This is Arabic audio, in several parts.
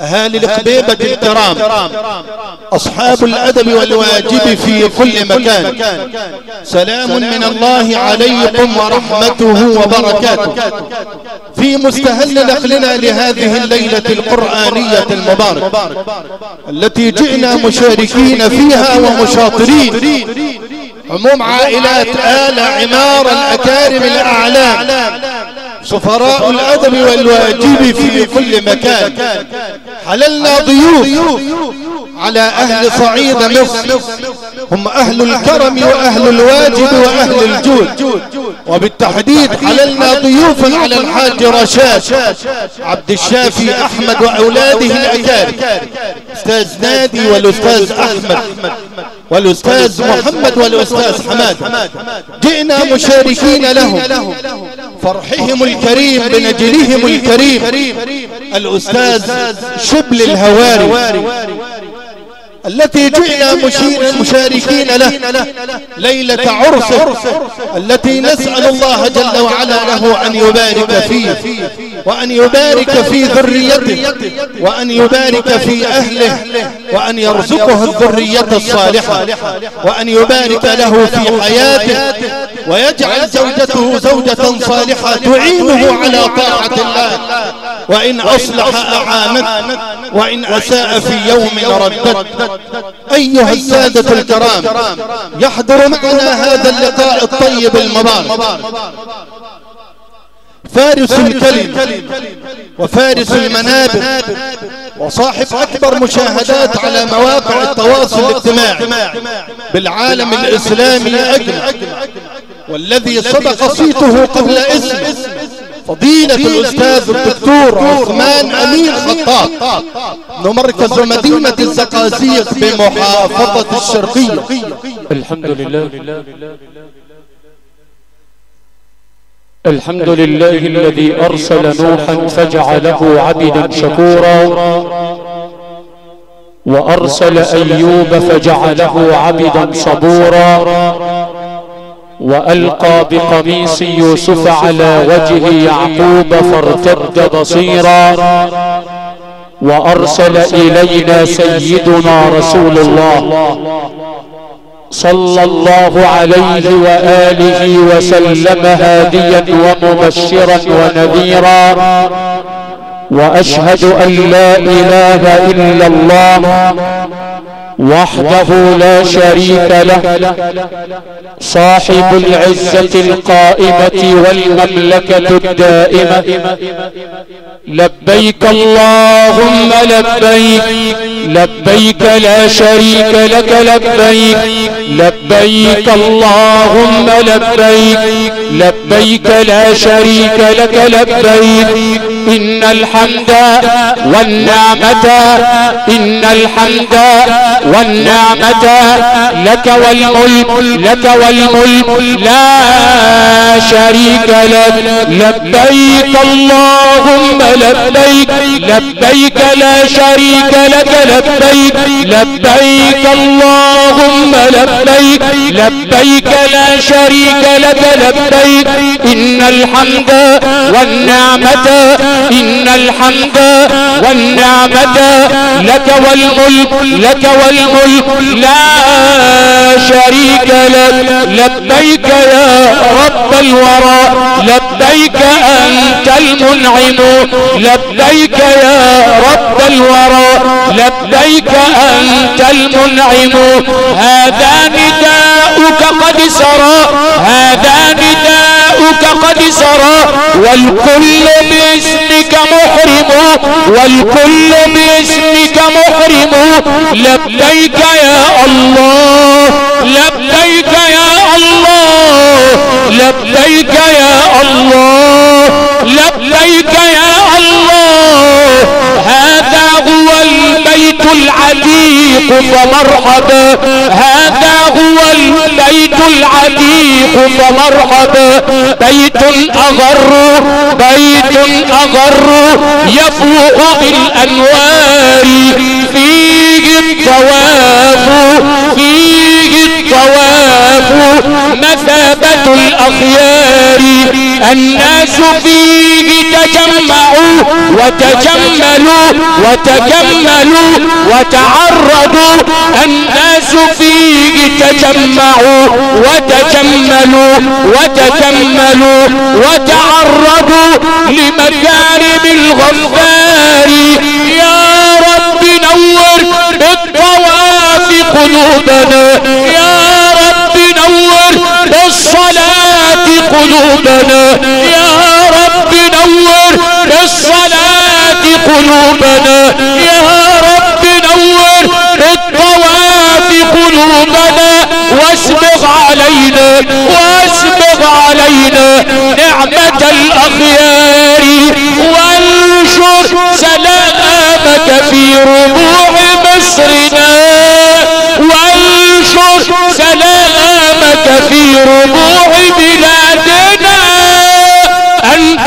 أهالي القبيبة الكرام، أصحاب الأدب والواجب في كل مكان، سلام من الله عليكم ورحمته وبركاته. في مستهل نقلنا لهذه الليلة القرآنية المباركة التي جئنا مشاركين فيها ومشاطرين عموم عائلات آل عمار الأكارم الأعلام، سفراء الأدب والواجب في كل مكان. حللنا ضيوف على أهل صعيد مصر، هم أهل الكرم وأهل الواجب وأهل الجود، وبالتحديد حللنا ضيوفا على الحاج رشاد عبد الشافي أحمد وأولاده الأكارم، أستاذ نادي والأستاذ أحمد والأستاذ محمد والأستاذ حماد. جئنا مشاركين لهم فرحهم الكريم بنجلهم الكريم الأستاذ شبل الهواري، التي جئنا مشاركين له ليلة عرسه التي نسأل الله جل وعلا له أن يبارك فيه وأن يبارك في ذريته وأن يبارك في أهله وأن يرزقه الذرية الصالحة وأن يبارك له في حياته ويجعل زوجته زوجة صالحة تعينه على طاعة الله، وإن أصلح أعانت وإن أساء في يوم ردت. أيها السادة الكرام، يحضر معنا هذا اللقاء الطيب المبارك فارس الكلم وفارس المنابر وصاحب أكبر مشاهدات على مواقع التواصل الاجتماعي بالعالم الإسلامي أجمع، والذي سبق صيته قبل اسمه فضيلة الأستاذ الدكتور عثمان أمين خطاب من مركز مدينة الزقازيق بمحافظة الشرقية. الحمد لله الذي أرسل نوحا فجعله عبدا شكورا، وأرسل أيوب فجعله عبدا صبورا، وألقى بقميص يوسف على وجه يعقوب فارتد بصيرا، وأرسل إلينا سيدنا رسول الله صلى الله عليه وآله وسلم هاديا ومبشرا ونذيرا. وأشهد أن لا إله إلا الله وحده لا شريك له، صاحب العزة القائمة والمملكة الدائمة. لبيك اللهم لبيك، لبيك لا شريك لك لبيك، لبيك اللهم لبيك، لبيك لا شريك لك لبيك. إن الحمد والنعمة، إن الحمد والنعمة لك والملك، لك والملك لا شريك لك. لبيك اللهم لبيك، لبيك لا شريك لك لبيك، لبيك اللهم لبيك، لبيك لا شريك لك لبيك. إن الحمد والنعمة، إن الحمد والنعمة لك والملك، لك والملك لا شريك لك. لبيك يا رب الورى، لبيك أنت المنعم، لبيك يا رب الورى، لبيك أنت المنعم. هذا نداؤك قد سرى، هذا نداؤك قد سرى، والكل باسمك محرم، والكل باسمك محرم. لبيك يا الله، لبيك يا الله، لبيك يا الله، لبيك يا الله. هذا هو البيت العتيق فمرحبا، هذا هو البيت العتيق فمرحبا. بيت أغر، بيت أغر يفوح بالأنوار، فيه الطواف، فيه الطواف مثابة الأخيار. الناس فيه تجمعوا وتجملوا وتعرضوا. الناس فيه تجمعوا وتجملوا وتعرضوا لمكارم الغفار. يا رب نور بالطواف قلوبنا، يا رب نور بالصلاة قلوبنا، يا رب نور بالصلاة قلوبنا، يا رب نور بالطواف قلوبنا. واسبغ علينا نعمة الأخيار. وانشر سلامك في ربوع مصرنا، وانشر سلامك في ربوع بلادنا. أنت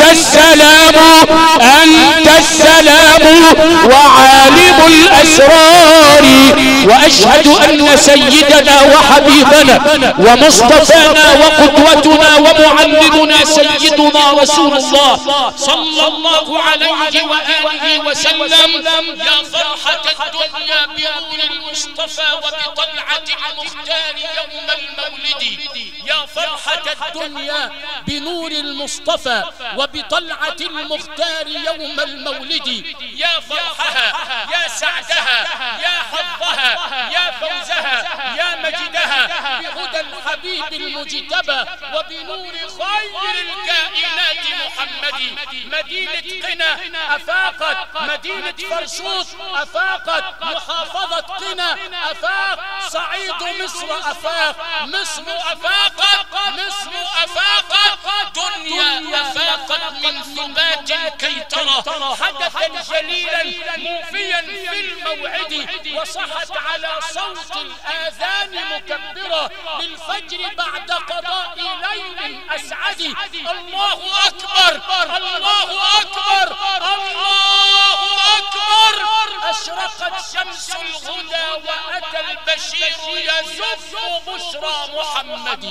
السلام وعالم الأسرار. وأشهد أن سيدنا وحبيبنا ومصطفانا وقدوتنا ومعلمنا سيدنا رسول الله صلى الله عليه وآله وسلم. يا فرحة الدنيا بنور المصطفى وبطلعة المختار يوم المولد. يا فرحة الدنيا بنور المصطفى وبطلعة المختار يوم المولد. يا فرحها، يا سعدها، يا حظها، يا فوزها، يا مجدها بهدى الحبيب المجتبى وبنور خير الكائنات محمد. مدينة قنا أفاقت، مدينة فرشوط أفاقت، محافظة قنا أفاق، صعيد مصر أفاق، مصر أفاقت، مصر أفاقت، دنيا أفاقت من ثبات كي ترى حدثا جليلا موفيا في الموعد. وصحت على صوت الآذان مكبرة للفجر بعد قضاء ليل أسعد. الله أكبر، الله أكبر، الله أكبر. أشرقت شمس الهدى وأتى البشير يزف بشرى محمد.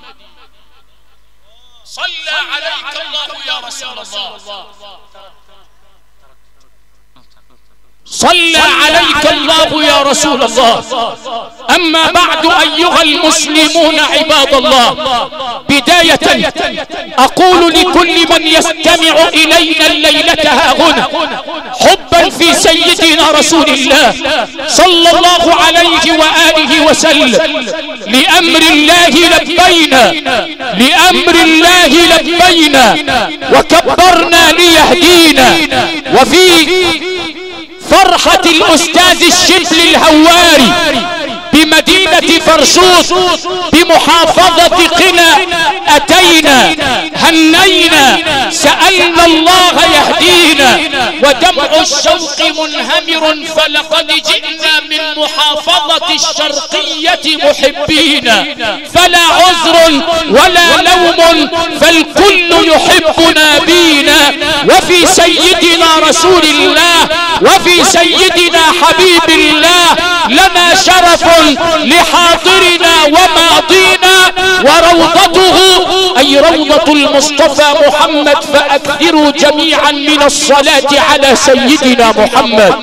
صلى عليك الله يا رسول الله، صلى عليك الله يا رسول الله. أما بعد أيها المسلمون عباد الله، بداية أقول لكل من يستمع إلينا الليلة هاهنا حبا في سيدنا رسول الله صلى الله عليه وآله وسلم، لأمر الله لبينا، لأمر الله لبينا وكبرنا ليهدينا. وفي فرحة الأستاذ الشبل الهواري بمدينة فرشوط بمحافظة قنا أتينا هنينا سألنا الله يهدينا، ودمع الشوق منهمر فلقد جئنا من محافظة الشرقية محبين، فلا عذر ولا لوم فالكل يحبنا بينا. وفي سيدنا رسول الله وفي سيدنا حبيب الله لنا شرف لحاضرنا وماضينا، وروضته أي روضة المصطفى محمد. فأكثروا جميعا من الصلاة على سيدنا محمد.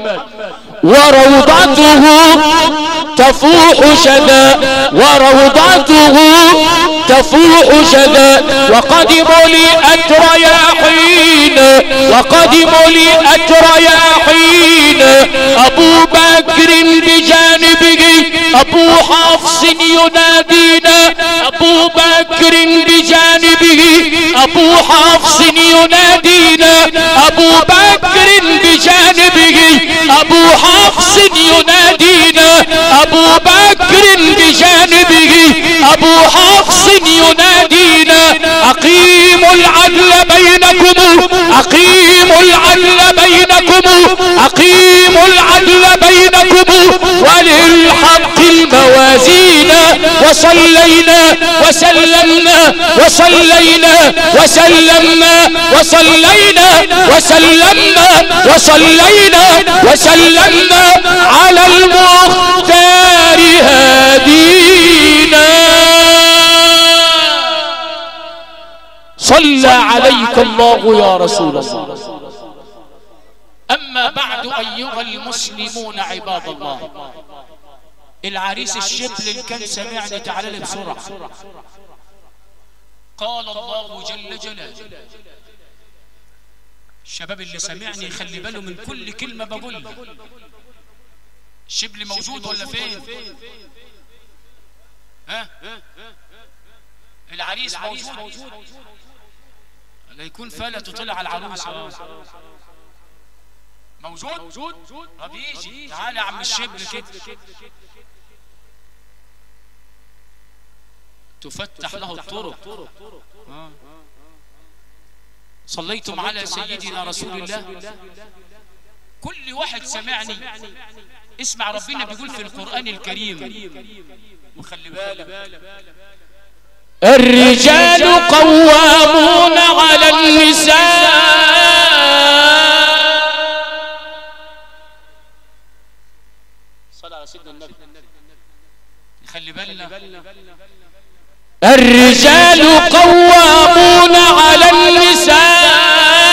وروضته تفوح شذا، وروضته تفوح شذا، وقد ملئت رياحين، وقد ملئت رياحين. أبو بكر بجانبه أبو حفص ينادينا، أبو بكر بجانبه أبو حفص ينادينا، أبو بكر بجانبه أبو حفص ينادينا، أبو بكر بجانبه أبو حفص ينادينا. أقيموا العدل بينكم، أقيموا العدل بينكم، أقيموا العدل بينكم وللحق الموازين. وصلينا وسلمنا وصلينا وسلمنا وصلينا وسلمنا وصلينا وسلمنا على المختار هادينا. صلى عليك الله يا رسول الله. أما بعد أيها المسلمون عباد الله، العريس الشبل اللي كان سمعني تعالى لي بسرعة. قال الله جل جلاله، الشباب اللي سمعني خلي باله من كل كلمة بقولها. الشبل موجود ولا فين؟ ها؟ العريس موجود؟ لا يكون فلت وطلع على العروس. موجود؟ طب يجي تعالى يا عم الشبل كده. تفتح له الطرق. صليتم على سيدنا رسول الله. كل واحد سمعني اسمع، ربنا بيقول في القرآن الكريم، وخلي بالك، الرجال قوامون على النساء. صلى على سيدنا النبي. خلي بالنا، الرجال قوامون على النساء.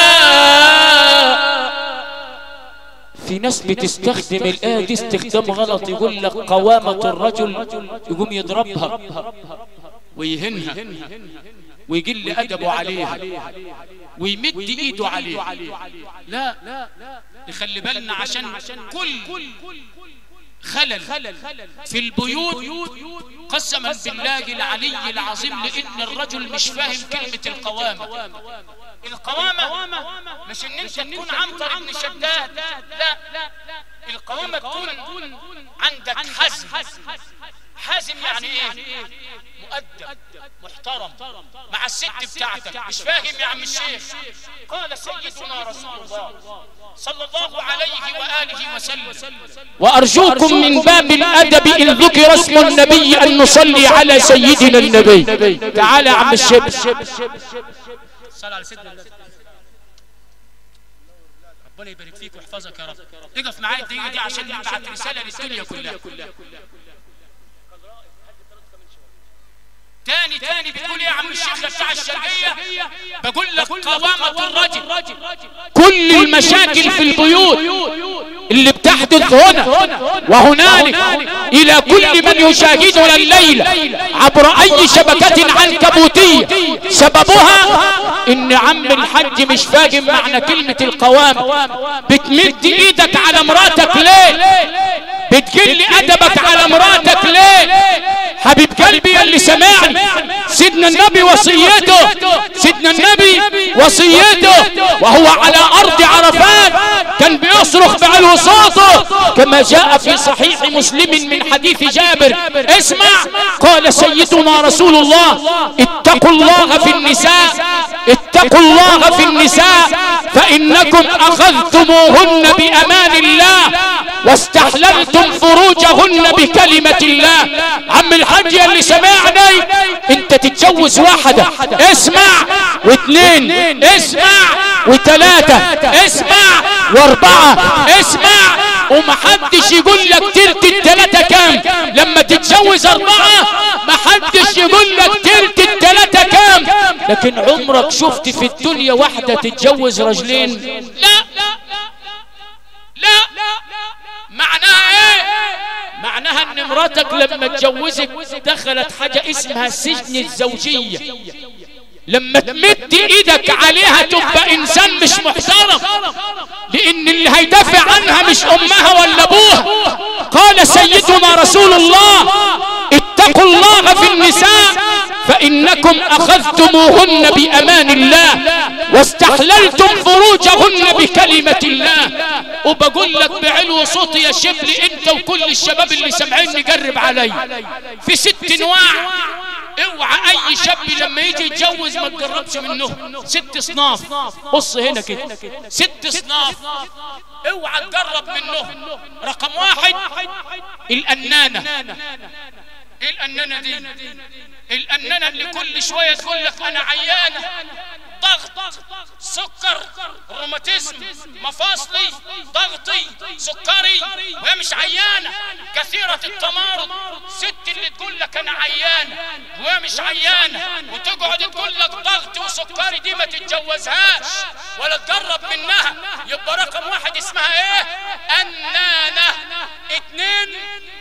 في ناس بتستخدم الآية دي استخدام غلط، يقول لك قوامة الرجل يقوم يضربها ويهنها ويقل أدبه عليها ويمد إيده عليها. لا، نخلي بالنا عشان كل خلل في البيوت قسما بالله العلي العظيم، لأن الرجل مش فاهم كلمة القوامة. القوامة مش ان انت تكون عنتر بن شداد، لا، القوامة تكون عندك حازم. يعني ايه؟ مؤدب محترم مع الست بتاعتك. مش فاهم يا عم الشيخ؟ قال سيدنا رسول الله صلى الله عليه وآله وسلم، وأرجوكم من باب الأدب إن ذكر اسم النبي أن نصلي على سيدنا النبي. تعال يا عم الشيخ، صلى على سيدنا النبي. ربنا يبارك فيك ويحفظك يا رب. اقف معايا الدقيقة دي عشان نبعت رسالة للدنيا كلها. تاني بتقول ايه يا عم الشيخ بتاع الشرقية؟ بقول لك قوامة الرجل. كل المشاكل في البيوت اللي بتحدث هنا وهنالك الى كل من يشاهدنا الليلة عبر اي شبكة عنكبوتية، سببها ان عم الحج مش فاهم معنى كلمة القوامة. بتمد ايدك على مراتك ليه؟ بتقل ادبك على مراتك ليه؟ حبيب قلبي اللي سمعني، سيدنا النبي وصيته، سيدنا النبي وصيته وهو على ارض عرفات كان بيصرخ بعلو صوته كما جاء في صحيح مسلم من حديث جابر. اسمع، قال سيدنا رسول الله: اتقوا الله في النساء، اتقوا الله في النساء، فإنكم أخذتموهن بأمان الله واستحللتم فروجهن بكلمة الله. عم الحاج اللي سمعني، انت تتجوز واحدة، اسمع، واثنين، اسمع، وثلاثة، اسمع، واربعة، اسمع، ومحدش يقول لك تلت الثلاثة كام. لما تتجوز أربعة محدش يقول لك تلت الثلاثة كام. لكن عمرك شفت في الدنيا واحدة تتجوز رجلين؟ لا. معناها ايه؟ معناها ان مراتك لما تجوزك دخلت حاجة اسمها السجن الزوجية. لما تمد ايدك عليها تبقى انسان مش محترم، لان اللي هيدافع عنها مش امها ولا ابوها. قال سيدنا رسول الله: اتقوا الله في النساء فإنكم أخذتموهن بأمان الله واستحللتم فروجهن بكلمة الله. وبقول لك بعلو صوتي يا شبل انت وكل الشباب اللي سمعين نقرب علي في 6 انواع. اوعى اي شاب لما يجي يتجوز ما تقربش منه. 6 اصناف. بص هنا كده، 6 اصناف اوعى تقرب منه. رقم 1 الأنانة. ايه الأنانة دي؟ الأنانة اللي كل شوية تقول لك انا عيانة ضغط، سكر، روماتيزم، مفاصلي، ضغطي، سكري، وهي مش عيانة، كثيرة التمارض. ست اللي تقول لك انا عيانة وهي مش عيانة وتقعد تقول لك ضغطي وسكري، دي ما تتجوزهاش ولا تقرب منها. يبقى رقم واحد اسمها ايه؟ أنانة. 2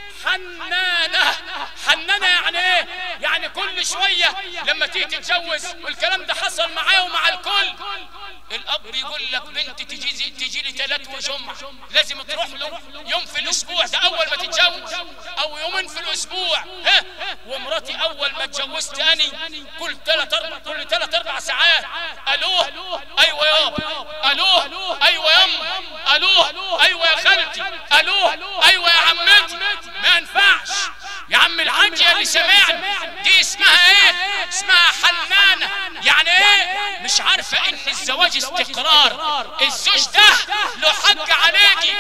حنانة. حنانة يعني ايه؟ يعني كل شوية لما تيجي تتجوز، والكلام ده حصل معايا ومع الكل، الاب يقول لك بنتي تجي لي 3 وجمعة، لازم تروح له يوم في الاسبوع، ده اول ما تتجوز، او يومين في الاسبوع. ها، ومراتي اول ما اتجوزت اني كل 3 4 ساعات الوه ايوه يابا، الوه ايوه يما، الوه ايوه يا خالتي، الوه ايوه يا عمتي. ما ينفعش يا عم الحاج اللي سمعني، دي اسمها ايه؟ اسمها حنانة. يعني ايه؟ مش عارفة ان الزواج استقرار، الزوج ده له حق عليكي.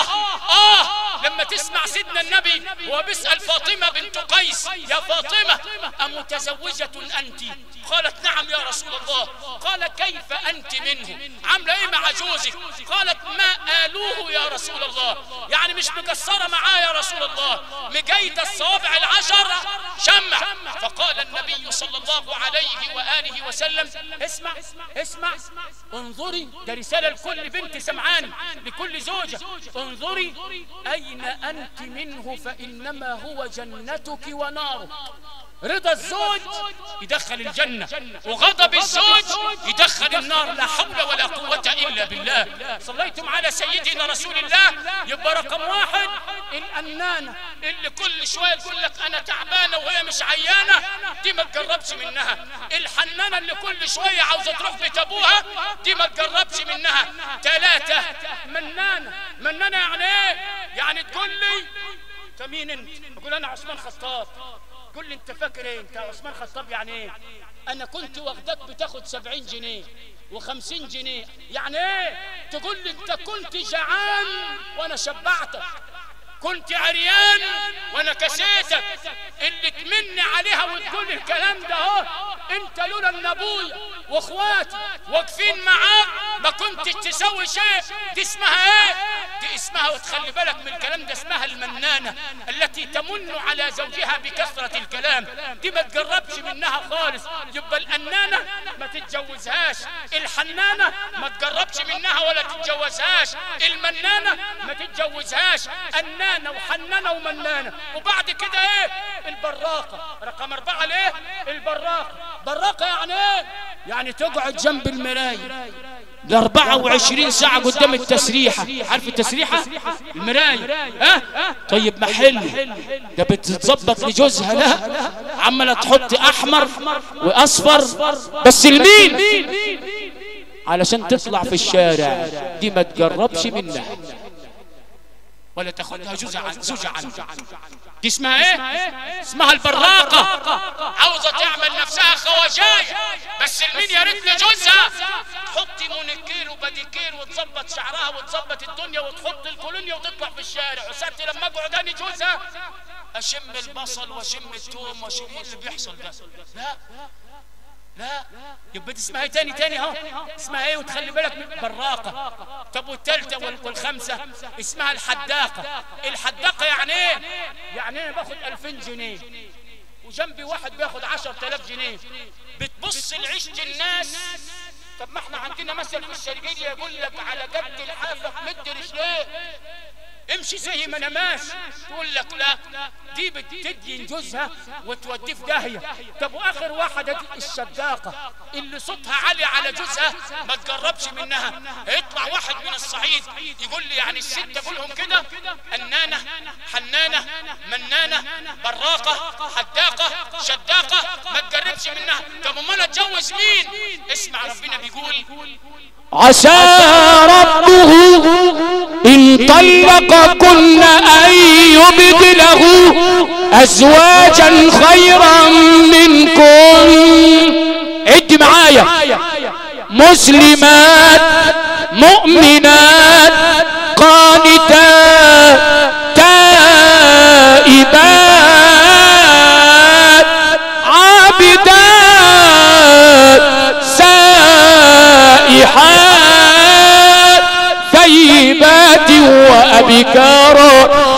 لما تسمع سيدنا النبي وهو بيسأل فاطمة بنت قيس: يا فاطمة أمتزوجة أنت؟ قالت: نعم يا رسول الله. قال: كيف أنت منه؟ عاملة ايه مع جوزك؟ قالت: ما آلوه يا رسول الله، يعني مش مقصرة معاه يا رسول الله، مجيدة الصوابع 10 شمع. فقال النبي صلى الله عليه وآله وسلم: اسمع اسمع، انظري، ده رسالة لكل بنت سمعاني، لكل زوجة: انظري أين أنت منه فإنما هو جنتك ونارك. رضا الزوج يدخل الجنة، وغضب الزوج يدخل النار. لا حول ولا قوة إلا بالله. صليتم على سيدنا رسول الله. يبقى رقم واحد الأنانة، اللي كل شوية تقول لك أنا تعبانة وهي مش عيانة، دي ما تقربش منها. الحنانة اللي كل شوية عاوزة تروح بيت أبوها، دي ما تقربش منها. 3 منانة. منانة يعني إيه؟ يعني تقول لي أنت مين أنت؟ أقول أنا عثمان خطاب. قل لي انت فاكر ايه؟ انت عثمان خطاب يعني ايه؟ انا كنت واخدك بتاخد 70 جنيه و50 جنيه. يعني ايه؟ تقول لي انت كنت جعان وانا شبعتك، كنت عريان وانا كسيتك. اللي تمني عليها وتقول الكلام ده اهو، انت لولا ان ابويا واخواتي واقفين معاك ما كنتش تسوي شيء. دي اسمها ايه؟ دي اسمها، وتخلي بالك من الكلام ده، اسمها المنانة التي تمن على زوجها بكثرة الكلام. دي ما تقربش منها خالص. يبقى الأنانة ما تتجوزهاش، الحنانة ما تقربش منها ولا تتجوزهاش، المنانة ما تتجوزهاش. أنانة وحنانة ومنانة. وبعد كده ايه؟ البراقة. رقم 4 ليه؟ البراقة. براقة يعني ايه؟ يعني تقعد جنب المراية 24 ساعة قدام التسريحة. عارف التسريحة؟ المراية. طيب ما حلو ده بتتظبط لجوزها، لا عمالة تحط احمر واصفر بس لمين؟ علشان تطلع في الشارع. دي ما تقربش منها ولا تاخدها زوجة عنك. دي اسمها ايه؟ اسمها البراقة. عاوزة تعمل نفسها خواجاية بس المين؟ يا ريت لجوزها. تحطي مونيكير وباديكير وتظبط شعرها وتظبط الدنيا وتحط الكولونيا وتطلع في الشارع. وساعتي لما اقعد اني جوزها اشم البصل واشم الثوم واشم اللي بيحصل ده. لا يبقى دي اسمها ايه؟ تاني اهو اسمها ايه؟ وتخلي بالك من براقة. طب والثالثة والخامسة اسمها الحداقة. الحداقة يعني ايه؟ يعني انا باخد 2000 جنيه وجنبي واحد بياخد 10,000 جنيه. بتبص لعيشة الناس. طب ما احنا عندنا مثل في الشرقية يقول لك على قد الحافة مد رجليه، امشي زي ما انا ماشي. تقول لك لا، دي بتدين جوزها وتوديه في داهيه. طب واخر واحده دي الشداقه، اللي صوتها عالي على جوزها ما تقربش منها. يطلع واحد من الصعيد يقول لي يعني الست اقولهم كده: انانه، حنانه، منانه، براقه، حداقه، شداقه، ما تقربش منها. طب امال اتجوز مين؟ اسمع ربنا بيقول: عسى ربه إن طلقكن أن يبدله أزواجا خيرا منكن. عد معايا: مسلمات، مؤمنات، قانتات، تائبات، عابدات، سائحات،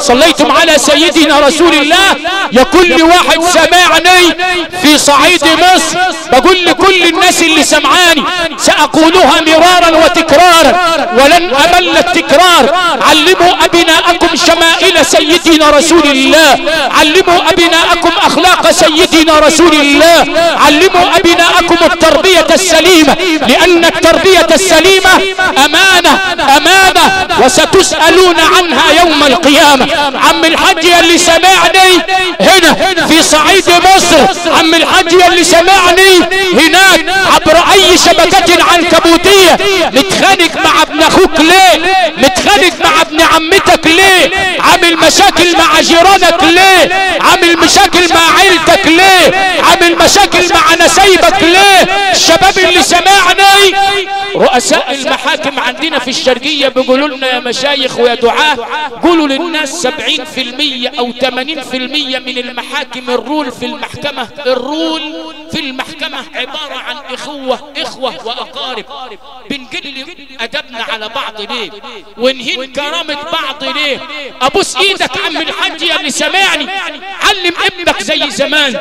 صليتم على سيدنا رسول الله. يا كل واحد سمعني في صعيد مصر بقول لكل الناس اللي سمعاني سأقولها مرارا وتكرارا ولن أمل التكرار. علموا أبناءكم شمائل سيدنا رسول الله، علموا أبناءكم أخلاق سيدنا رسول الله، علموا أبناءكم التربية السليمة، لأن التربية السليمة أمانة أمانة وستسألون عنها يوم القيامة. عم الحاج اللي سمعني هنا في صعيد مصر، عم الحاج اللي سمعني هناك عبر أي شبكة عنكبوتية، متخانق مع ابن أخوك ليه؟ متخانق مع ابن عمتك ليه؟ عامل مشاكل مع جيرانك ليه؟ عامل مشاكل مع عيلتك ليه؟ عامل مشاكل مع نسايبك ليه؟ الشباب اللي سمعني رؤساء المحاكم عندنا في الشرقية بيقولوا لنا يا مشايخ ويا دعاة، قولوا للناس 70% أو 80% من المحاكم الرول في المحكمة، الرول في المحكمة عبارة عن إخوة وأقارب. بنقل أدبنا على بعض ليه؟ ونهين كرامة بعض ليه؟ أبوس إيدك عم الحاج اللي سمعني، علم ابنك زي زمان.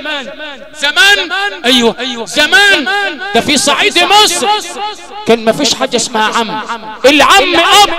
أيوه زمان ده في صعيد مصر كان ما فيش حاجة اسمها عم. العم أب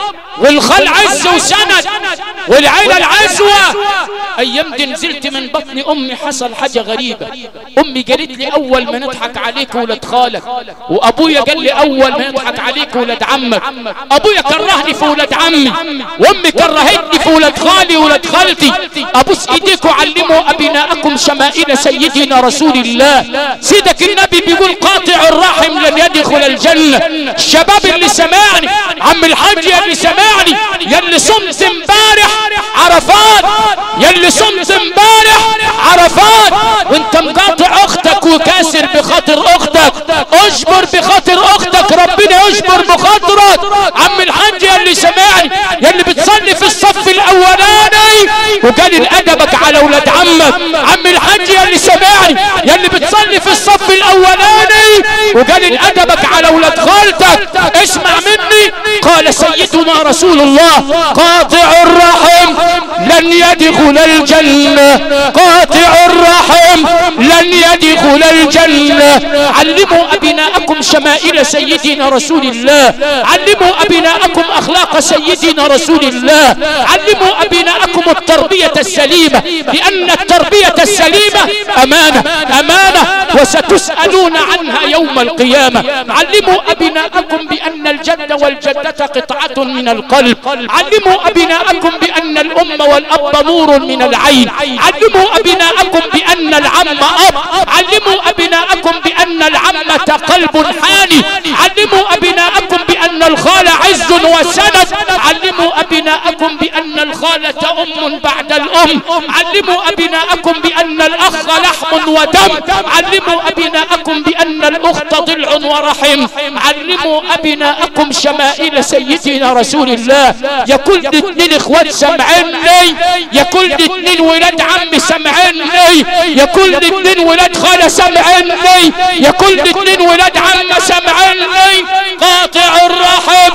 والخال عز وسند والعيلة العزوة. أيام دي نزلت من بطن أمي حصل حاجة غريبة. أمي قالت لي أول ما نضحك عليك ولد خالك، وأبويا قال لي أول ما نضحك عليك ولد عمك. أبويا كرهني في ولد عمي، وأمي كرهتني في ولد خالي ولد خالتي. أبوس إيديكم علموا أبناءكم شمائل سيدنا رسول الله. سيدك النبي بيقول قاطع الرحم لن يدخل الجنة. الشباب اللي سمعني، عم الحاج اللي سمعني، يلي صمت امبارح عرفات، يلي صمت امبارح عرفات وانت مقاطع اختك وكاسر بخاطر اختك، اجبر بخاطر اختك ربنا يجبر بخاطرك. عم الحاج اللي سمعني، يلي بتصلي في الصف الاولاني وقال ادبك على ولاد عمك. عم الحاج اللي سمعني، يلي بتصلي في الصف الاولاني وقال ادبك على ولاد خالتك. اسمع مني، قال سيدنا رسول الله قاطع الرحم لن يدخل الجنة، قاطع الرحم لن يدخل الجنة. علموا أبناءكم شمائل سيدنا رسول الله، علموا أبناءكم أخلاق سيدنا رسول الله، علموا أبناءكم التربية السليمة، لأن التربية السليمة أمانة أمانة وستسألون عنها يوم القيامة. علموا أبناءكم بأن الجد والجدة قطعة من القلب، علموا أبناءكم بأن الأم والأب نور من العين، علموا أبناءكم بأن العم أب، علموا أبناءكم بأن العمة قلب حاني، علموا أبناءكم بأن الخال عز وسند، علموا أبناءكم بأن الخالة أم بعد الأم، علموا أبناءكم بأن الأخ لحم ودم، علموا أبناءكم بأن الأخت ضلع ورحم، علموا أبناءكم شمائل سيدنا رسول الله. يا كل اتنين اخوات سمعني، يا كل اتنين ولاد عم سمعني، يا كل اتنين ولاد خالة سمعني، يا كل اتنين ولاد عم سمعني. قاطع الرحم،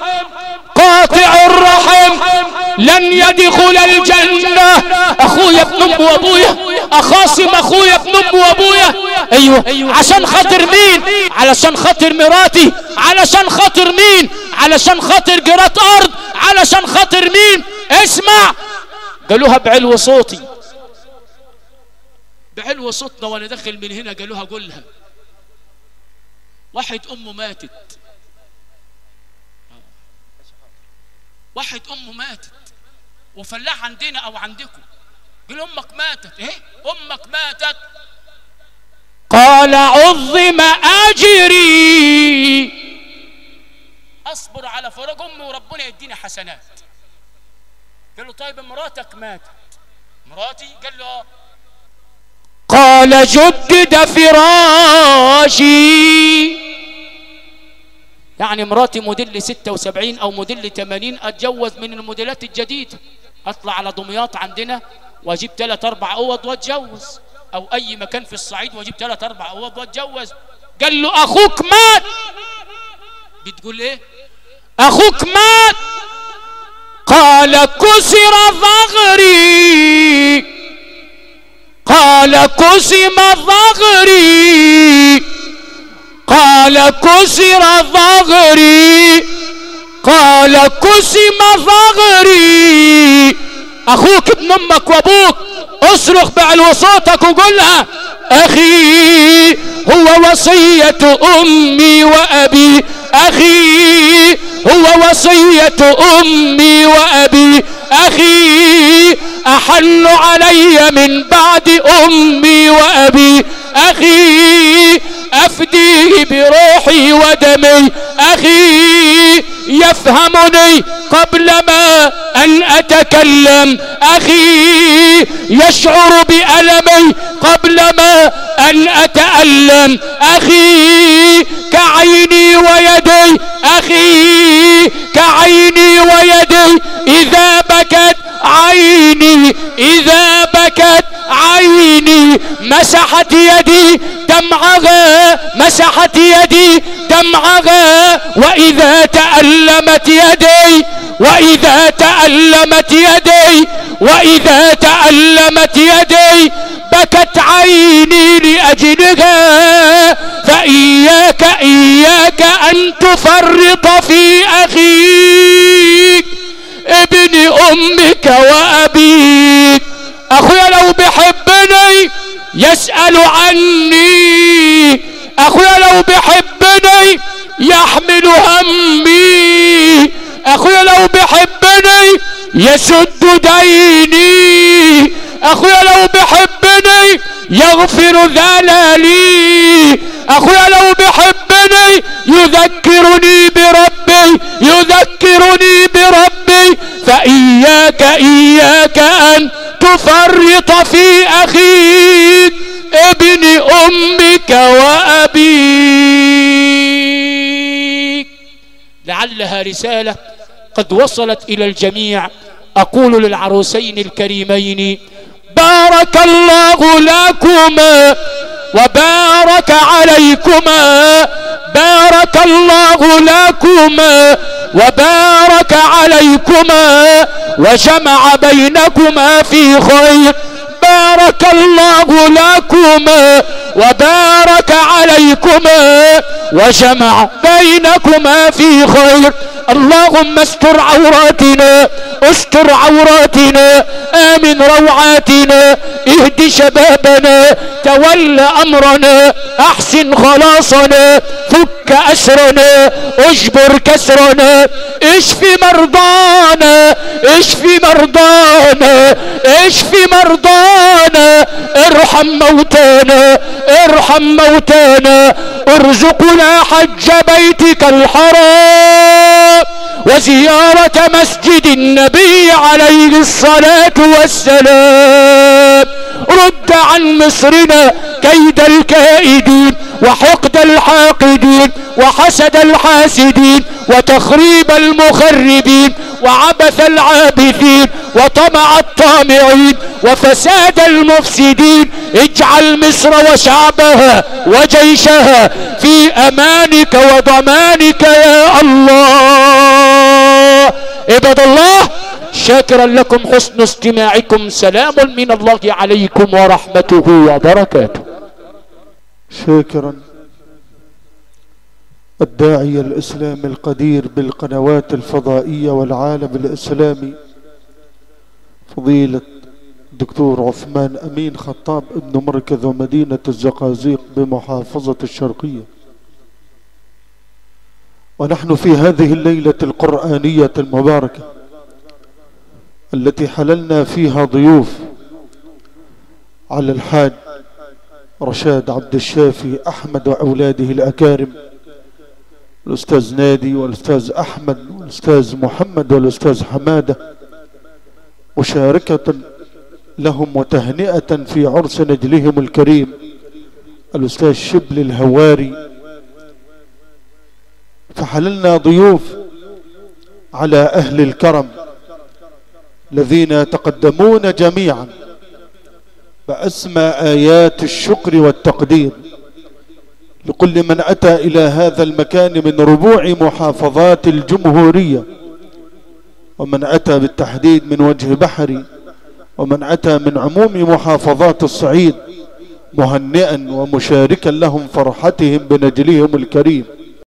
قاطع الرحم لن يدخل الجنة. اخويا ابن ام وابويا، اخاصم اخويا ابن ام وابويا. ايوه عشان خاطر مين؟ علشان خاطر مراتي. علشان خاطر مين؟ علشان خاطر جرات ارض. علشان خاطر مين؟ اسمع، قالوها بعلو صوتي، بعلو صوتنا وانا داخل من هنا قالوها قولها. واحد امه ماتت، واحد امه ماتت وفلاح عندنا او عندكم، قال امك ماتت. ايه امك ماتت؟ قال عظم اجري، اصبر على فراق امي وربنا يديني حسنات. قال له طيب مراتك ماتت. مراتي؟ قال له قال جدد فراشي. يعني مراتي موديل 76 او موديل 80، اتجوز من الموديلات الجديدة، اطلع على دمياط عندنا واجيب 3-4 اوض واتجوز، او اي مكان في الصعيد واجيب 3-4 اوض واتجوز. قال له اخوك مات. بتقول ايه؟ اخوك مات. قال كسر ظهري، قال قسم ظهري، قال كسر ظهري، قال قسم ظهري. اخوك ابن امك وابوك اصرخ بعلو صوتك وقولها اخي هو وصية امي وابي، اخي هو وصية امي وابي، اخي احن علي من بعد امي وابي، اخي افديه بروحي ودمي، اخي يفهمني قبل ما ان اتكلم، اخي يشعر بألمي قبل ما ان اتألم، اخي كعيني ويدي، اخي كعيني ويدي، اذا بكت عيني، اذا بكت عيني مسحت يدي دمعها، مسحت يدي دمعها، واذا تألمت يدي، واذا تألمت يدي، واذا تألمت يدي بكت عيني لأجلها. فإياك إياك أن تفرط في أخيك ابن أمك وأبيك. أخويا لو بحبني يسأل عني، أخويا لو بحبني يحمل همي، أخويا لو بحبني يسد ديني، أخويا لو بحبني يغفر ذلالي، أخويا لو بحبني يذكرني بربي، يذكرني بربي. فإياك إياك أن تفرط في أخيك ابن أمك وأبيك. لعلها رسالة قد وصلت إلى الجميع. أقول للعروسين الكريمين بارك الله لكما وبارك عليكما، بارك الله لكما وبارك عليكما وجمع بينكما في خير. بارك الله لكما وبارك عليكما وجمع بينكما في خير. اللهم استر عوراتنا، استر عوراتنا، آمن روعاتنا، اهد شبابنا، تول أمرنا، أحسن خلاصنا، فك أسرنا، اجبر كسرنا، اشف مرضانا، اشف مرضانا، اشف مرضانا، ارحم موتانا، ارحم موتانا، ارزقنا حج بيتك الحرام وزيارة مسجد النبي عليه الصلاة والسلام. رد عن مصرنا كيد الكائدين وحقد الحاقدين وحسد الحاسدين وتخريب المخربين وعبث العابثين وطمع الطامعين وفساد المفسدين. اجعل مصر وشعبها وجيشها في امانك وضمانك يا الله. عباد الله شاكرا لكم حسن استماعكم، سلام من الله عليكم ورحمته وبركاته. شاكرا الداعي الإسلامي القدير بالقنوات الفضائية والعالم الإسلامي فضيلة الدكتور عثمان أمين خطاب ابن مركز ومدينة الزقازيق بمحافظة الشرقية. ونحن في هذه الليلة القرآنية المباركة التي حللنا فيها ضيوف على الحاج رشاد عبد الشافي أحمد وأولاده الأكارم، الأستاذ نادي والأستاذ أحمد والأستاذ محمد والأستاذ حمادة، مشاركة لهم وتهنئة في عرس نجلهم الكريم الأستاذ شبل الهواري. فحللنا ضيوف على أهل الكرم الذين يتقدمون جميعا بأسمى آيات الشكر والتقدير لكل من أتى إلى هذا المكان من ربوع محافظات الجمهورية ومن أتى بالتحديد من وجه بحري، ومن أتى من عموم محافظات الصعيد، مهنئا ومشاركا لهم فرحتهم بنجلهم الكريم.